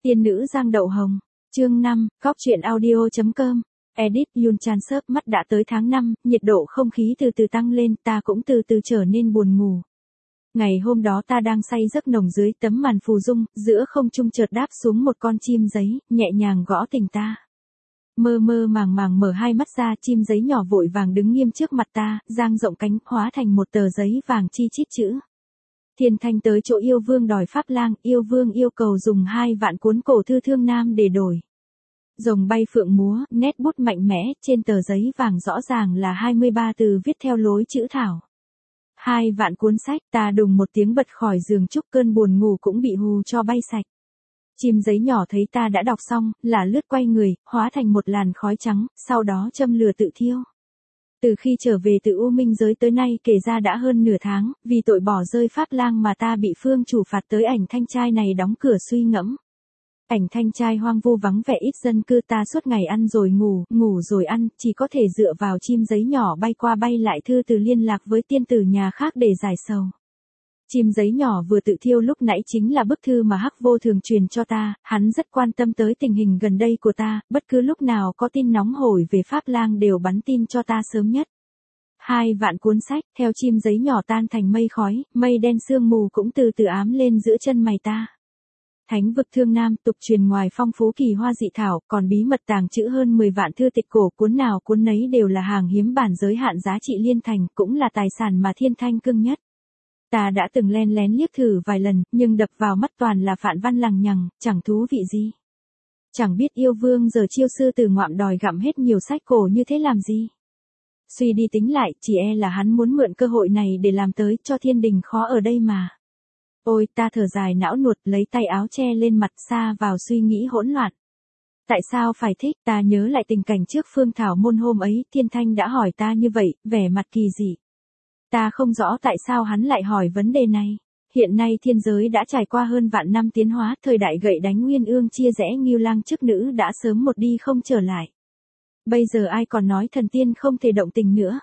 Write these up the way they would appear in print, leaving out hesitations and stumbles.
Tiên nữ Giang Đậu Hồng. Chương 5, Góc truyện audio.com. Edit Yun Chan Sớp mắt đã tới tháng 5, nhiệt độ không khí từ từ tăng lên, ta cũng từ từ trở nên buồn ngủ. Ngày hôm đó ta đang say giấc nồng dưới tấm màn phù dung, giữa không trung chợt đáp xuống một con chim giấy, nhẹ nhàng gõ tỉnh ta. Mơ mơ màng màng mở hai mắt ra, chim giấy nhỏ vội vàng đứng nghiêm trước mặt ta, dang rộng cánh, hóa thành một tờ giấy vàng chi chít chữ. Thiên Thanh tới chỗ yêu vương đòi pháp lang, yêu vương yêu cầu dùng 2 vạn cuốn cổ thư thương nam để đổi. Rồng bay phượng múa, nét bút mạnh mẽ, trên tờ giấy vàng rõ ràng là 23 từ viết theo lối chữ thảo. 2 vạn cuốn sách, ta đùng một tiếng bật khỏi giường, chúc cơn buồn ngủ cũng bị hù cho bay sạch. Chim giấy nhỏ thấy ta đã đọc xong, là lướt quay người, hóa thành một làn khói trắng, sau đó châm lửa tự thiêu. Từ khi trở về từ U Minh giới tới nay kể ra đã hơn nửa tháng, vì tội bỏ rơi pháp lang mà ta bị phương chủ phạt tới Ảnh Thanh Trai này đóng cửa suy ngẫm. Ảnh Thanh Trai hoang vu vắng vẻ ít dân cư, ta suốt ngày ăn rồi ngủ, ngủ rồi ăn, chỉ có thể dựa vào chim giấy nhỏ bay qua bay lại thư từ liên lạc với tiên tử nhà khác để giải sầu. Chim giấy nhỏ vừa tự thiêu lúc nãy chính là bức thư mà Hắc Vô Thường truyền cho ta, hắn rất quan tâm tới tình hình gần đây của ta, bất cứ lúc nào có tin nóng hổi về Pháp Lang đều bắn tin cho ta sớm nhất. 2 vạn cuốn sách, theo chim giấy nhỏ tan thành mây khói, mây đen sương mù cũng từ từ ám lên giữa chân mày ta. Thánh vực Thương Nam tục truyền ngoài phong phú kỳ hoa dị thảo, còn bí mật tàng trữ hơn 10 vạn thư tịch cổ, cuốn nào cuốn nấy đều là hàng hiếm bản giới hạn giá trị liên thành, cũng là tài sản mà Thiên Thanh cưng nhất. Ta đã từng len lén liếc thử vài lần, nhưng đập vào mắt toàn là phạn văn lằng nhằng, chẳng thú vị gì. Chẳng biết yêu vương giờ chiêu sư tử ngoạm đòi gặm hết nhiều sách cổ như thế làm gì. Suy đi tính lại, chỉ e là hắn muốn mượn cơ hội này để làm tới cho thiên đình khó ở đây mà. Ôi, ta thở dài não nuột, lấy tay áo che lên mặt, xa vào suy nghĩ hỗn loạn. Tại sao phải thích? Ta nhớ lại tình cảnh trước Phương Thảo Môn hôm ấy, Thiên Thanh đã hỏi ta như vậy, vẻ mặt kỳ dị. Ta không rõ tại sao hắn lại hỏi vấn đề này. Hiện nay thiên giới đã trải qua hơn vạn năm tiến hóa, thời đại gậy đánh nguyên ương chia rẽ Ngưu Lang chức nữ đã sớm một đi không trở lại. Bây giờ ai còn nói thần tiên không thể động tình nữa?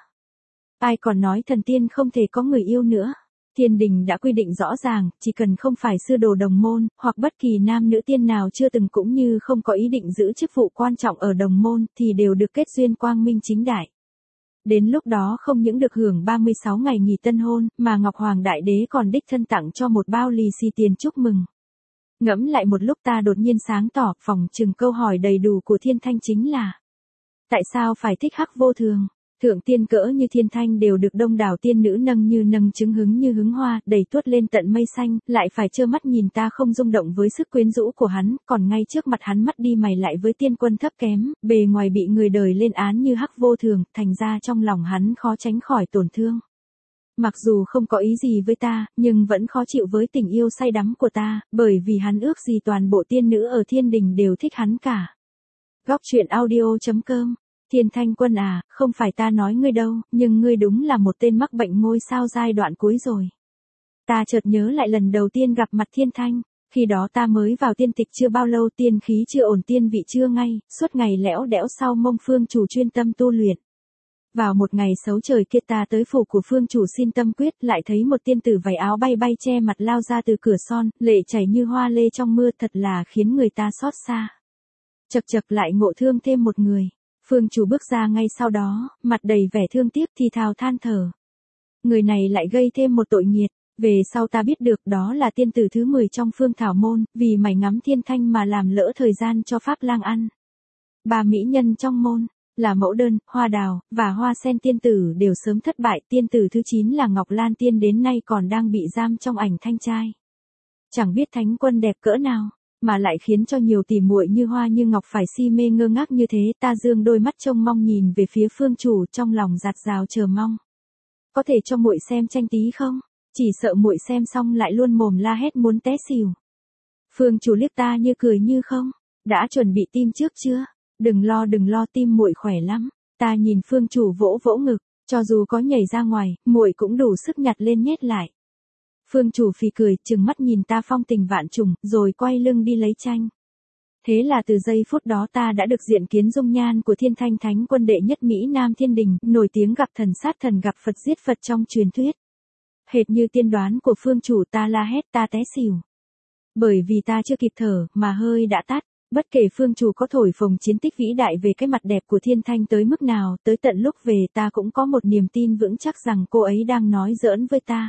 Ai còn nói thần tiên không thể có người yêu nữa? Thiên đình đã quy định rõ ràng, chỉ cần không phải sư đồ đồng môn, hoặc bất kỳ nam nữ tiên nào chưa từng cũng như không có ý định giữ chức vụ quan trọng ở đồng môn, thì đều được kết duyên quang minh chính đại. Đến lúc đó không những được hưởng 36 ngày nghỉ tân hôn, mà Ngọc Hoàng Đại Đế còn đích thân tặng cho một bao lì xì tiền chúc mừng. Ngẫm lại một lúc ta đột nhiên sáng tỏ, phòng chừng câu hỏi đầy đủ của Thiên Thanh chính là: tại sao phải thích Hắc Vô Thường? Thượng tiên cỡ như Thiên Thanh đều được đông đảo tiên nữ nâng như nâng trứng, hứng như hứng hoa, đẩy tuốt lên tận mây xanh, lại phải trơ mắt nhìn ta không rung động với sức quyến rũ của hắn, còn ngay trước mặt hắn mắt đi mày lại với tiên quân thấp kém, bề ngoài bị người đời lên án như Hắc Vô Thường, thành ra trong lòng hắn khó tránh khỏi tổn thương. Mặc dù không có ý gì với ta, nhưng vẫn khó chịu với tình yêu say đắm của ta, bởi vì hắn ước gì toàn bộ tiên nữ ở thiên đình đều thích hắn cả. Góc truyện audio.com. Thiên Thanh Quân à, không phải ta nói ngươi đâu, nhưng ngươi đúng là một tên mắc bệnh ngôi sao giai đoạn cuối rồi. Ta chợt nhớ lại lần đầu tiên gặp mặt Thiên Thanh, khi đó ta mới vào tiên tịch chưa bao lâu, tiên khí chưa ổn, tiên vị chưa ngay, suốt ngày lẽo đẽo sau mông phương chủ chuyên tâm tu luyện. Vào một ngày xấu trời kia ta tới phủ của phương chủ xin tâm quyết, lại thấy một tiên tử váy áo bay bay che mặt lao ra từ cửa son, lệ chảy như hoa lê trong mưa, thật là khiến người ta xót xa. Chật chật lại ngộ thương thêm một người. Phương chủ bước ra ngay sau đó, mặt đầy vẻ thương tiếc thì thào than thở. Người này lại gây thêm một tội nghiệt. Về sau ta biết được đó là tiên tử thứ 10 trong Phương Thảo Môn, vì mải ngắm Thiên Thanh mà làm lỡ thời gian cho Pháp Lang ăn. 3 mỹ nhân trong môn, là Mẫu Đơn, Hoa Đào, và Hoa Sen tiên tử đều sớm thất bại, tiên tử thứ 9 là Ngọc Lan tiên đến nay còn đang bị giam trong Ảnh Thanh Trai. Chẳng biết thánh quân đẹp cỡ nào, mà lại khiến cho nhiều tỷ muội như Hoa như Ngọc phải si mê ngơ ngác như thế. Ta dương đôi mắt trông mong nhìn về phía phương chủ, trong lòng dạt dào chờ mong. Có thể cho muội xem tranh tí không? Chỉ sợ muội xem xong lại luôn mồm la hét muốn té xỉu. Phương chủ liếc ta như cười như không. Đã chuẩn bị tim trước chưa? Đừng lo, tim muội khỏe lắm. Ta nhìn phương chủ vỗ vỗ ngực, cho dù có nhảy ra ngoài, muội cũng đủ sức nhặt lên nhét lại. Phương chủ phì cười, trừng mắt nhìn ta phong tình vạn trùng, rồi quay lưng đi lấy tranh. Thế là từ giây phút đó ta đã được diện kiến dung nhan của Thiên Thanh Thánh Quân đệ nhất Mỹ Nam thiên đình, nổi tiếng gặp thần sát thần gặp Phật giết Phật trong truyền thuyết. Hệt như tiên đoán của phương chủ, ta la hét, ta té xỉu. Bởi vì ta chưa kịp thở, mà hơi đã tắt. Bất kể phương chủ có thổi phồng chiến tích vĩ đại về cái mặt đẹp của Thiên Thanh tới mức nào, tới tận lúc về ta cũng có một niềm tin vững chắc rằng cô ấy đang nói giỡn với ta.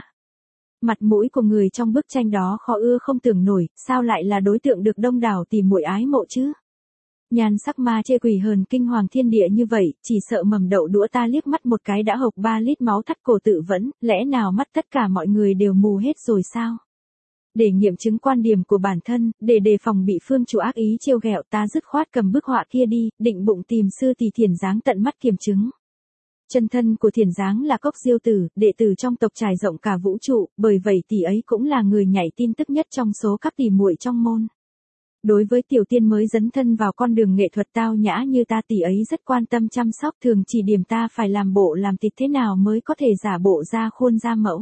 Mặt mũi của người trong bức tranh đó khó ưa không tưởng nổi, sao lại là đối tượng được đông đảo tỉ muội ái mộ chứ? Nhan sắc ma chê quỷ hờn kinh hoàng thiên địa như vậy, chỉ sợ mầm đậu đũa ta liếc mắt một cái đã hộc 3 lít máu thắt cổ tự vẫn, lẽ nào mắt tất cả mọi người đều mù hết rồi sao? Để nghiệm chứng quan điểm của bản thân, để đề phòng bị phương chủ ác ý trêu ghẹo, ta dứt khoát cầm bức họa kia đi, định bụng tìm sư tỷ Thiền Giáng tận mắt kiểm chứng. Chân thân của Thiền Giáng là Cốc Diêu Tử, đệ tử trong tộc trải rộng cả vũ trụ, bởi vậy tỷ ấy cũng là người nhảy tin tức nhất trong số các tỷ muội trong môn. Đối với tiểu tiên mới dấn thân vào con đường nghệ thuật tao nhã như ta, tỷ ấy rất quan tâm chăm sóc, thường chỉ điểm ta phải làm bộ làm tịch thế nào mới có thể giả bộ ra khuôn ra mẫu.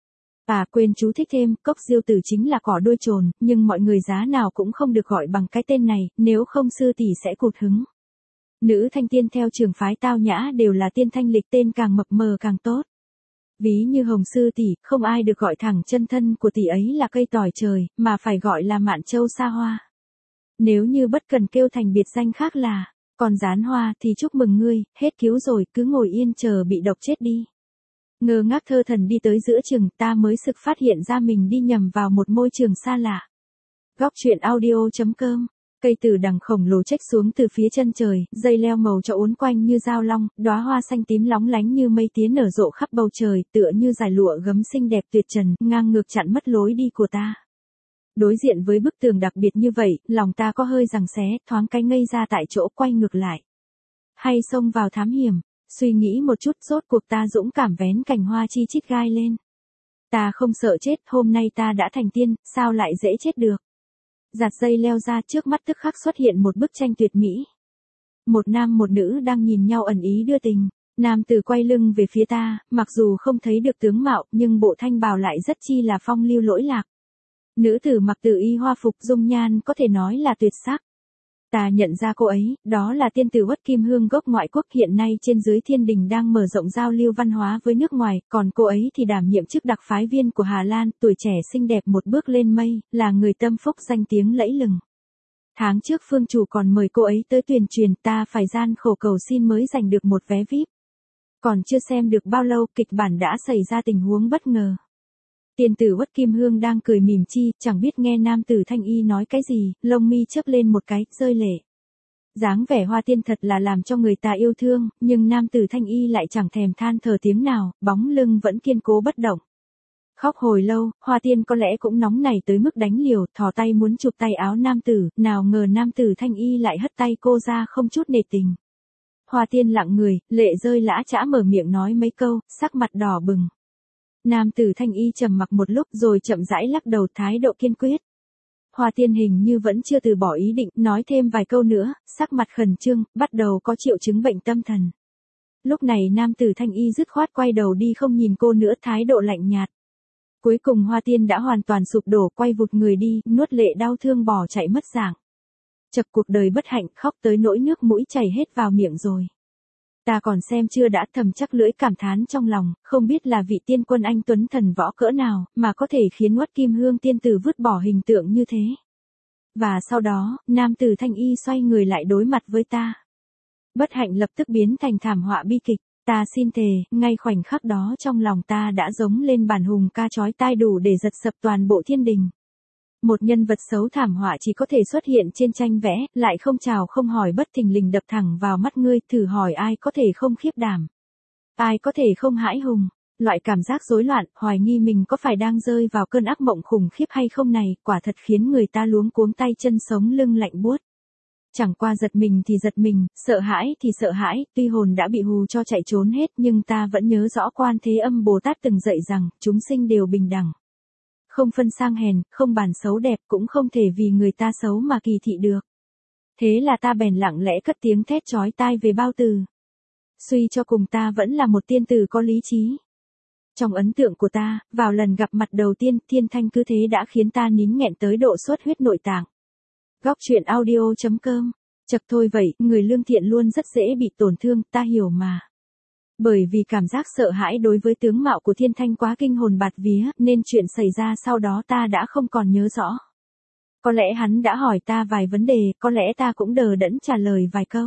Quên chú thích thêm, Cốc Diêu Tử chính là cỏ đuôi trồn, nhưng mọi người giá nào cũng không được gọi bằng cái tên này, nếu không sư tỷ sẽ cụt hứng. Nữ thanh tiên theo trường phái tao nhã đều là tiên thanh lịch, tên càng mập mờ càng tốt. Ví như Hồng sư tỷ, không ai được gọi thẳng chân thân của tỷ ấy là cây tỏi trời, mà phải gọi là Mạn Châu Sa Hoa. Nếu như bất cần kêu thành biệt danh khác là Con Gián Hoa thì chúc mừng ngươi, hết cứu rồi, cứ ngồi yên chờ bị độc chết đi. Ngơ ngác thơ thần đi tới giữa chừng, ta mới sực phát hiện ra mình đi nhầm vào một môi trường xa lạ. Góc truyện audio.com. Cây tử đằng khổng lồ chếch xuống từ phía chân trời, dây leo màu cho uốn quanh như dao long, đóa hoa xanh tím lóng lánh như mây tía nở rộ khắp bầu trời, tựa như dải lụa gấm xinh đẹp tuyệt trần, ngang ngược chặn mất lối đi của ta. Đối diện với bức tường đặc biệt như vậy, lòng ta có hơi giằng xé, thoáng cái ngây ra tại chỗ, quay ngược lại. Hay xông vào thám hiểm, suy nghĩ một chút, rốt cuộc ta dũng cảm vén cành hoa chi chít gai lên. Ta không sợ chết, hôm nay ta đã thành tiên, sao lại dễ chết được. Giạt dây leo ra, trước mắt tức khắc xuất hiện một bức tranh tuyệt mỹ. Một nam một nữ đang nhìn nhau ẩn ý đưa tình. Nam tử quay lưng về phía ta, mặc dù không thấy được tướng mạo, nhưng bộ thanh bào lại rất chi là phong lưu lỗi lạc. Nữ tử mặc tử y hoa phục, dung nhan có thể nói là tuyệt sắc. Ta nhận ra cô ấy, đó là tiên tử Uất Kim Hương gốc ngoại quốc, hiện nay trên dưới thiên đình đang mở rộng giao lưu văn hóa với nước ngoài, còn cô ấy thì đảm nhiệm chức đặc phái viên của Hà Lan, tuổi trẻ xinh đẹp một bước lên mây, là người tâm phúc danh tiếng lẫy lừng. Tháng trước phương chủ còn mời cô ấy tới tuyên truyền, ta phải gian khổ cầu xin mới giành được một vé VIP. Còn chưa xem được bao lâu, kịch bản đã xảy ra tình huống bất ngờ. Tiên tử Uất Kim Hương đang cười mỉm chi, chẳng biết nghe nam tử Thanh Y nói cái gì, lông mi chớp lên một cái, rơi lệ. Dáng vẻ hoa tiên thật là làm cho người ta yêu thương, nhưng nam tử Thanh Y lại chẳng thèm than thở tiếng nào, bóng lưng vẫn kiên cố bất động. Khóc hồi lâu, hoa tiên có lẽ cũng nóng nảy tới mức đánh liều, thò tay muốn chụp tay áo nam tử, nào ngờ nam tử Thanh Y lại hất tay cô ra không chút nể tình. Hoa tiên lặng người, lệ rơi lã chã mở miệng nói mấy câu, sắc mặt đỏ bừng. Nam tử Thanh Y trầm mặc một lúc rồi chậm rãi lắc đầu, thái độ kiên quyết. Hoa tiên hình như vẫn chưa từ bỏ ý định, nói thêm vài câu nữa, sắc mặt khẩn trương, bắt đầu có triệu chứng bệnh tâm thần. Lúc này nam tử Thanh Y dứt khoát quay đầu đi không nhìn cô nữa, thái độ lạnh nhạt. Cuối cùng hoa tiên đã hoàn toàn sụp đổ, quay vụt người đi, nuốt lệ đau thương bỏ chạy mất dạng. Chật, cuộc đời bất hạnh, khóc tới nỗi nước mũi chảy hết vào miệng rồi. Ta còn xem chưa đã, thầm chắc lưỡi cảm thán trong lòng, không biết là vị tiên quân anh tuấn thần võ cỡ nào, mà có thể khiến Uất Kim Hương tiên tử vứt bỏ hình tượng như thế. Và sau đó, nam tử Thanh Y xoay người lại đối mặt với ta. Bất hạnh lập tức biến thành thảm họa bi kịch, ta xin thề, ngay khoảnh khắc đó trong lòng ta đã giống lên bản hùng ca chói tai đủ để giật sập toàn bộ thiên đình. Một nhân vật xấu thảm họa chỉ có thể xuất hiện trên tranh vẽ, lại không chào không hỏi, bất thình lình đập thẳng vào mắt ngươi, thử hỏi ai có thể không khiếp đảm. Ai có thể không hãi hùng. Loại cảm giác rối loạn, hoài nghi mình có phải đang rơi vào cơn ác mộng khủng khiếp hay không này, quả thật khiến người ta luống cuống tay chân, sống lưng lạnh buốt. Chẳng qua giật mình thì giật mình, sợ hãi thì sợ hãi, tuy hồn đã bị hù cho chạy trốn hết nhưng ta vẫn nhớ rõ Quan Thế Âm Bồ Tát từng dạy rằng, chúng sinh đều bình đẳng. Không phân sang hèn, không bàn xấu đẹp, cũng không thể vì người ta xấu mà kỳ thị được. Thế là ta bèn lặng lẽ cất tiếng thét chói tai về bao từ. Suy cho cùng ta vẫn là một tiên tử có lý trí. Trong ấn tượng của ta, vào lần gặp mặt đầu tiên, Thiên Thanh cứ thế đã khiến ta nín nghẹn tới độ xuất huyết nội tạng. Góc truyện audio.com. Chật thôi vậy, người lương thiện luôn rất dễ bị tổn thương, ta hiểu mà. Bởi vì cảm giác sợ hãi đối với tướng mạo của Thiên Thanh quá kinh hồn bạt vía, nên chuyện xảy ra sau đó ta đã không còn nhớ rõ. Có lẽ hắn đã hỏi ta vài vấn đề, có lẽ ta cũng đờ đẫn trả lời vài câu.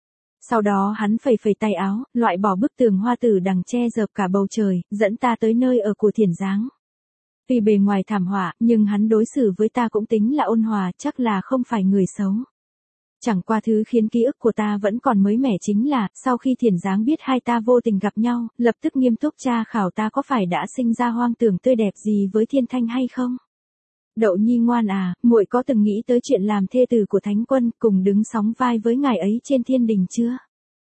Sau đó hắn phẩy phẩy tay áo, loại bỏ bức tường hoa tử đằng che dợp cả bầu trời, dẫn ta tới nơi ở của Thiển Giáng. Tuy bề ngoài thảm họa, nhưng hắn đối xử với ta cũng tính là ôn hòa, chắc là không phải người xấu. Chẳng qua thứ khiến ký ức của ta vẫn còn mới mẻ chính là, sau khi Thiển Giáng biết hai ta vô tình gặp nhau, lập tức nghiêm túc tra khảo ta có phải đã sinh ra hoang tưởng tươi đẹp gì với Thiên Thanh hay không. Đậu Nhi ngoan à, muội có từng nghĩ tới chuyện làm thê tử của Thánh Quân, cùng đứng sóng vai với ngài ấy trên thiên đình chưa?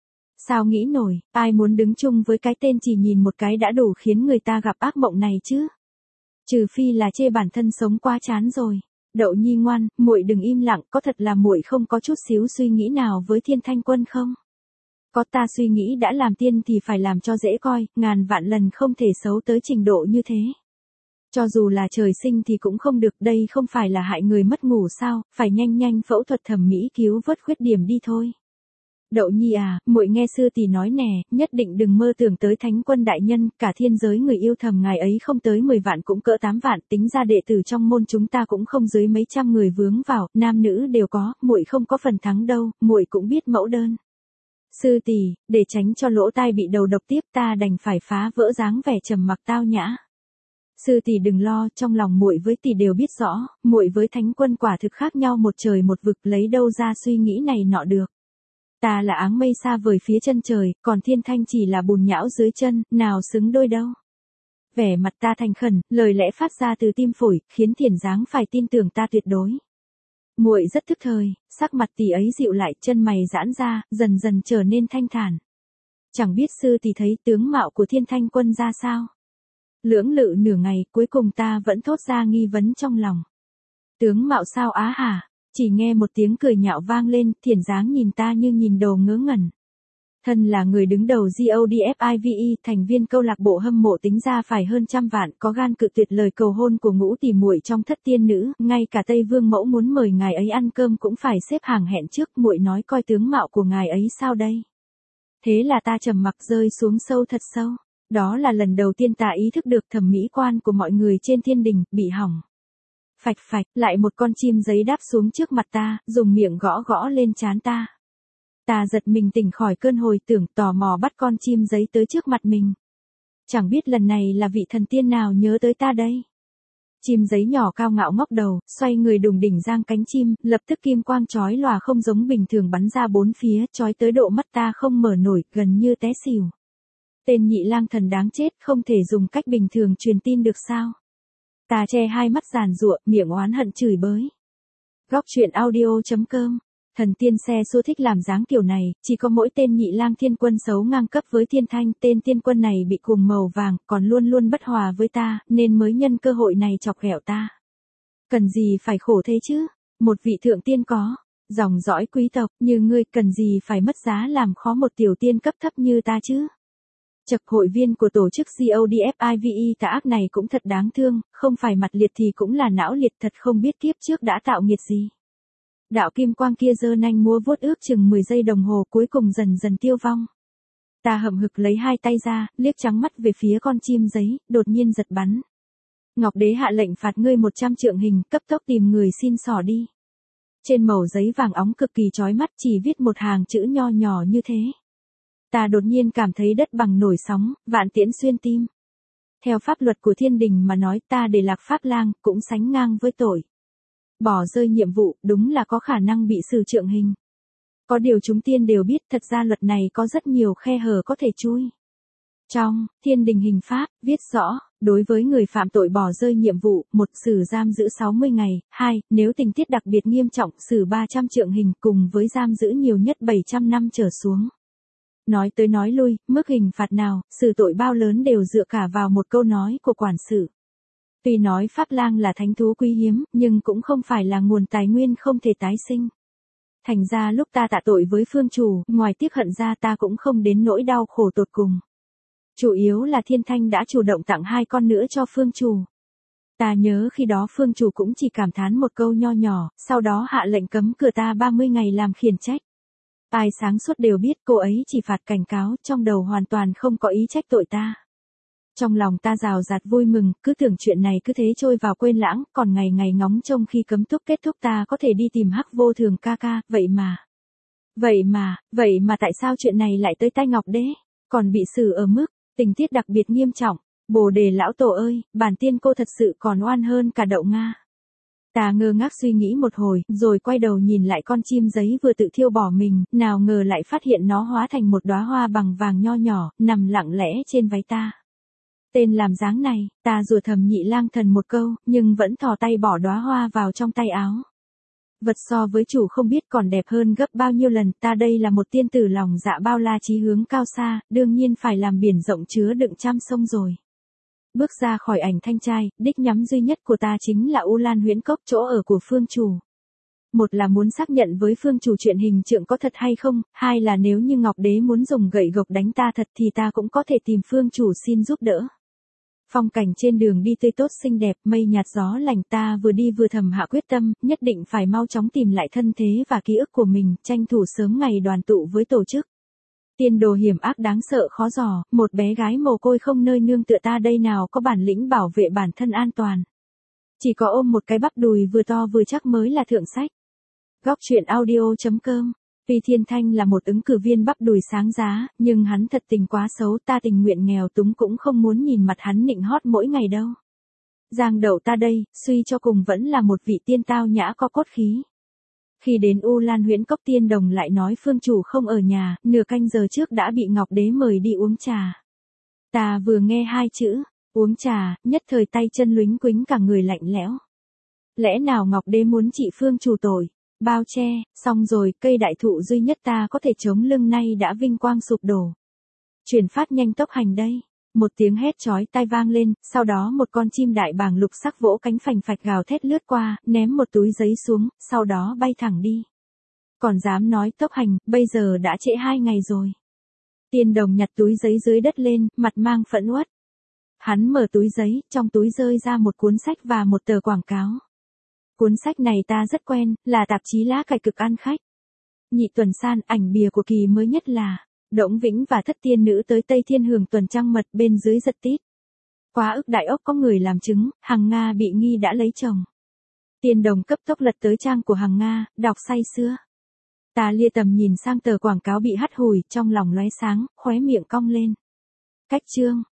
Sao nghĩ nổi, ai muốn đứng chung với cái tên chỉ nhìn một cái đã đủ khiến người ta gặp ác mộng này chứ? Trừ phi là chê bản thân sống quá chán rồi. Đậu Nhi ngoan, muội đừng im lặng, có thật là muội không có chút xíu suy nghĩ nào với Thiên Thanh Quân không? Có, ta suy nghĩ đã làm tiên thì phải làm cho dễ coi, ngàn vạn lần không thể xấu tới trình độ như thế. Cho dù là trời sinh thì cũng không được, đây không phải là hại người mất ngủ sao, phải nhanh nhanh phẫu thuật thẩm mỹ cứu vớt khuyết điểm đi thôi. Đậu Nhi à, muội nghe sư tỷ nói nè, nhất định đừng mơ tưởng tới Thánh Quân đại nhân, cả thiên giới người yêu thầm ngài ấy không tới 10 vạn cũng cỡ 8 vạn, tính ra đệ tử trong môn chúng ta cũng không dưới mấy trăm người vướng vào, nam nữ đều có, muội không có phần thắng đâu, muội cũng biết mẫu đơn. Sư tỷ, để tránh cho lỗ tai bị đầu độc tiếp, ta đành phải phá vỡ dáng vẻ trầm mặc tao nhã. Sư tỷ đừng lo, trong lòng muội với tỷ đều biết rõ, muội với Thánh Quân quả thực khác nhau một trời một vực, lấy đâu ra suy nghĩ này nọ được. Ta là áng mây xa vời phía chân trời, còn Thiên Thanh chỉ là bùn nhão dưới chân, nào xứng đôi đâu. Vẻ mặt ta thành khẩn, lời lẽ phát ra từ tim phổi, khiến Thiển Giáng phải tin tưởng ta tuyệt đối. Muội rất thức thời, sắc mặt tỷ ấy dịu lại, chân mày giãn ra, dần dần trở nên thanh thản. Chẳng biết sư tỷ thấy tướng mạo của Thiên Thanh Quân ra sao? Lưỡng lự nửa ngày, cuối cùng ta vẫn thốt ra nghi vấn trong lòng. Tướng mạo sao á hả? Chỉ nghe một tiếng cười nhạo vang lên, Thiển Giáng nhìn ta như nhìn đồ ngớ ngẩn. Thân là người đứng đầu GODFIVE, thành viên câu lạc bộ hâm mộ tính ra phải hơn trăm vạn, có gan cự tuyệt lời cầu hôn của ngũ tỷ muội trong thất tiên nữ, ngay cả Tây Vương mẫu muốn mời ngài ấy ăn cơm cũng phải xếp hàng hẹn trước, muội nói coi tướng mạo của ngài ấy sao đây. Thế là ta trầm mặc rơi xuống sâu thật sâu. Đó là lần đầu tiên ta ý thức được thẩm mỹ quan của mọi người trên thiên đình bị hỏng. Phạch phạch, lại một con chim giấy đáp xuống trước mặt ta, dùng miệng gõ gõ lên trán ta. Ta giật mình tỉnh khỏi cơn hồi tưởng, tò mò bắt con chim giấy tới trước mặt mình. Chẳng biết lần này là vị thần tiên nào nhớ tới ta đây. Chim giấy nhỏ cao ngạo ngóc đầu, xoay người đùng đỉnh giang cánh chim, lập tức kim quang chói lòa không giống bình thường bắn ra bốn phía, chói tới độ mắt ta không mở nổi, gần như té xỉu. Tên Nhị Lang Thần đáng chết, không thể dùng cách bình thường truyền tin được sao? Ta che hai mắt giàn giụa, miệng oán hận chửi bới. Góc truyện audio.com. Thần tiên xe xua thích làm dáng kiểu này, chỉ có mỗi tên Nhị Lang Thiên Quân xấu ngang cấp với Thiên Thanh, tên tiên quân này bị cuồng màu vàng, còn luôn luôn bất hòa với ta, nên mới nhân cơ hội này chọc ghẹo ta. Cần gì phải khổ thế chứ? Một vị thượng tiên có dòng dõi quý tộc như ngươi, cần gì phải mất giá làm khó một tiểu tiên cấp thấp như ta chứ? Chật, hội viên của tổ chức GODFIVE tà ác này cũng thật đáng thương, không phải mặt liệt thì cũng là não liệt, thật không biết kiếp trước đã tạo nghiệt gì. Đạo kim quang kia giơ nanh múa vuốt ước chừng 10 giây đồng hồ, cuối cùng dần dần tiêu vong. Ta hậm hực lấy hai tay ra, liếc trắng mắt về phía con chim giấy, đột nhiên giật bắn. Ngọc Đế hạ lệnh phạt ngươi 100 trượng hình, cấp tốc tìm người xin xỏ đi. Trên mẩu giấy vàng óng cực kỳ chói mắt chỉ viết một hàng chữ nho nhỏ như thế. Ta đột nhiên cảm thấy đất bằng nổi sóng, vạn tiễn xuyên tim. Theo pháp luật của thiên đình mà nói, ta để Lạc Pháp Lang cũng sánh ngang với tội. Bỏ rơi nhiệm vụ, đúng là có khả năng bị xử trượng hình. Có điều chúng tiên đều biết, thật ra luật này có rất nhiều khe hở có thể chui. Trong Thiên Đình Hình Pháp, viết rõ, đối với người phạm tội bỏ rơi nhiệm vụ, 1. Xử giam giữ 60 ngày, 2. Nếu tình tiết đặc biệt nghiêm trọng, xử 300 trượng hình cùng với giam giữ nhiều nhất 700 năm trở xuống. Nói tới nói lui, mức hình phạt nào, xử tội bao lớn đều dựa cả vào một câu nói của quản sự. Tuy nói Pháp Lang là thánh thú quý hiếm, nhưng cũng không phải là nguồn tài nguyên không thể tái sinh. Thành ra lúc ta tạ tội với phương chủ, ngoài tiếc hận ra ta cũng không đến nỗi đau khổ tột cùng. Chủ yếu là Thiên Thanh đã chủ động tặng 2 con nữa cho phương chủ. Ta nhớ khi đó phương chủ cũng chỉ cảm thán một câu nho nhỏ, sau đó hạ lệnh cấm cửa ta 30 ngày làm khiển trách. Ai sáng suốt đều biết cô ấy chỉ phạt cảnh cáo, trong đầu hoàn toàn không có ý trách tội ta. Trong lòng ta rào rạt vui mừng, cứ tưởng chuyện này cứ thế trôi vào quên lãng, còn ngày ngày ngóng trông khi cấm túc kết thúc ta có thể đi tìm Hắc Vô Thường ca ca, vậy mà tại sao chuyện này lại tới tai Ngọc Đế, còn bị xử ở mức, tình tiết đặc biệt nghiêm trọng. Bồ Đề lão tổ ơi, bản tiên cô thật sự còn oan hơn cả đậu Nga. Ta ngơ ngác suy nghĩ một hồi, rồi quay đầu nhìn lại con chim giấy vừa tự thiêu bỏ mình, nào ngờ lại phát hiện nó hóa thành một đóa hoa bằng vàng nho nhỏ, nằm lặng lẽ trên váy ta. Tên làm dáng này, ta rủa thầm Nhị Lang Thần một câu, nhưng vẫn thò tay bỏ đóa hoa vào trong tay áo. Vật so với chủ không biết còn đẹp hơn gấp bao nhiêu lần, ta đây là một tiên tử lòng dạ bao la chí hướng cao xa, đương nhiên phải làm biển rộng chứa đựng trăm sông rồi. Bước ra khỏi ảnh thanh trai, đích nhắm duy nhất của ta chính là U Lan Huyễn Cốc, chỗ ở của phương chủ. Một là muốn xác nhận với phương chủ chuyện hình trượng có thật hay không, hai là nếu như Ngọc Đế muốn dùng gậy gộc đánh ta thật thì ta cũng có thể tìm phương chủ xin giúp đỡ. Phong cảnh trên đường đi tươi tốt xinh đẹp, mây nhạt gió lành, ta vừa đi vừa thầm hạ quyết tâm, nhất định phải mau chóng tìm lại thân thế và ký ức của mình, tranh thủ sớm ngày đoàn tụ với tổ chức. Tiên đồ hiểm ác đáng sợ khó dò, một bé gái mồ côi không nơi nương tựa, ta đây nào có bản lĩnh bảo vệ bản thân an toàn. Chỉ có ôm một cái bắp đùi vừa to vừa chắc mới là thượng sách. Góc truyện audio.com. Vì Thiên Thanh là một ứng cử viên bắp đùi sáng giá, nhưng hắn thật tình quá xấu, ta tình nguyện nghèo túng cũng không muốn nhìn mặt hắn nịnh hót mỗi ngày đâu. Giang đậu ta đây, suy cho cùng vẫn là một vị tiên tao nhã có cốt khí. Khi đến U Lan Huyễn Cốc, tiên đồng lại nói phương chủ không ở nhà, nửa canh giờ trước đã bị Ngọc Đế mời đi uống trà. Ta vừa nghe hai chữ, uống trà, nhất thời tay chân luính quính cả người lạnh lẽo. Lẽ nào Ngọc Đế muốn trị phương chủ tội? Bao che, xong rồi, cây đại thụ duy nhất ta có thể chống lưng nay đã vinh quang sụp đổ. Chuyển phát nhanh tốc hành đây. Một tiếng hét chói tai vang lên, sau đó một con chim đại bàng lục sắc vỗ cánh phành phạch gào thét lướt qua, ném một túi giấy xuống, sau đó bay thẳng đi. Còn dám nói tốc hành, bây giờ đã trễ 2 ngày rồi. Tiên đồng nhặt túi giấy dưới đất lên, mặt mang phẫn uất. Hắn mở túi giấy, trong túi rơi ra một cuốn sách và một tờ quảng cáo. Cuốn sách này ta rất quen, là tạp chí lá cải cực ăn khách. Nhị tuần san, ảnh bìa của kỳ mới nhất là Đổng Vĩnh và thất tiên nữ tới Tây Thiên Hưởng tuần trăng mật, bên dưới giật tít. Quá ức đại ốc có người làm chứng, Hằng Nga bị nghi đã lấy chồng. Tiên đồng cấp tốc lật tới trang của Hằng Nga, đọc say sưa. Ta lia tầm nhìn sang tờ quảng cáo bị hắt hủi, trong lòng lóe sáng, khóe miệng cong lên. Cách chương,